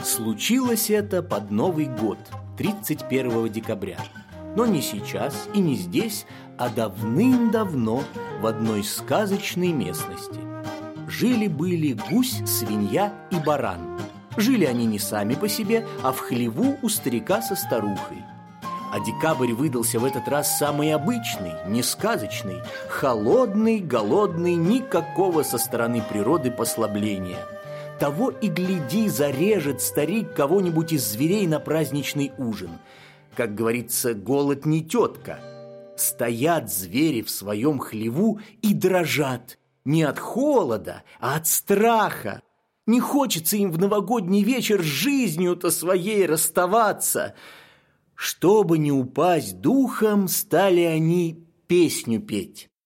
Случилось это под Новый год, 31 декабря. Но не сейчас и не здесь, а давным-давно в одной сказочной местности. Жили-были гусь, свинья и баран. Жили они не сами по себе, а в хлеву у старика со старухой. А декабрь выдался в этот раз самый обычный, не сказочный, холодный, голодный, никакого со стороны природы послабления. Того и гляди, зарежет старик кого-нибудь из зверей на праздничный ужин. Как говорится, голод не тетка. Стоят звери в своем хлеву и дрожат. Не от холода, а от страха. Не хочется им в новогодний вечер с жизнью-то своей расставаться. Чтобы не упасть духом, стали они песню петь.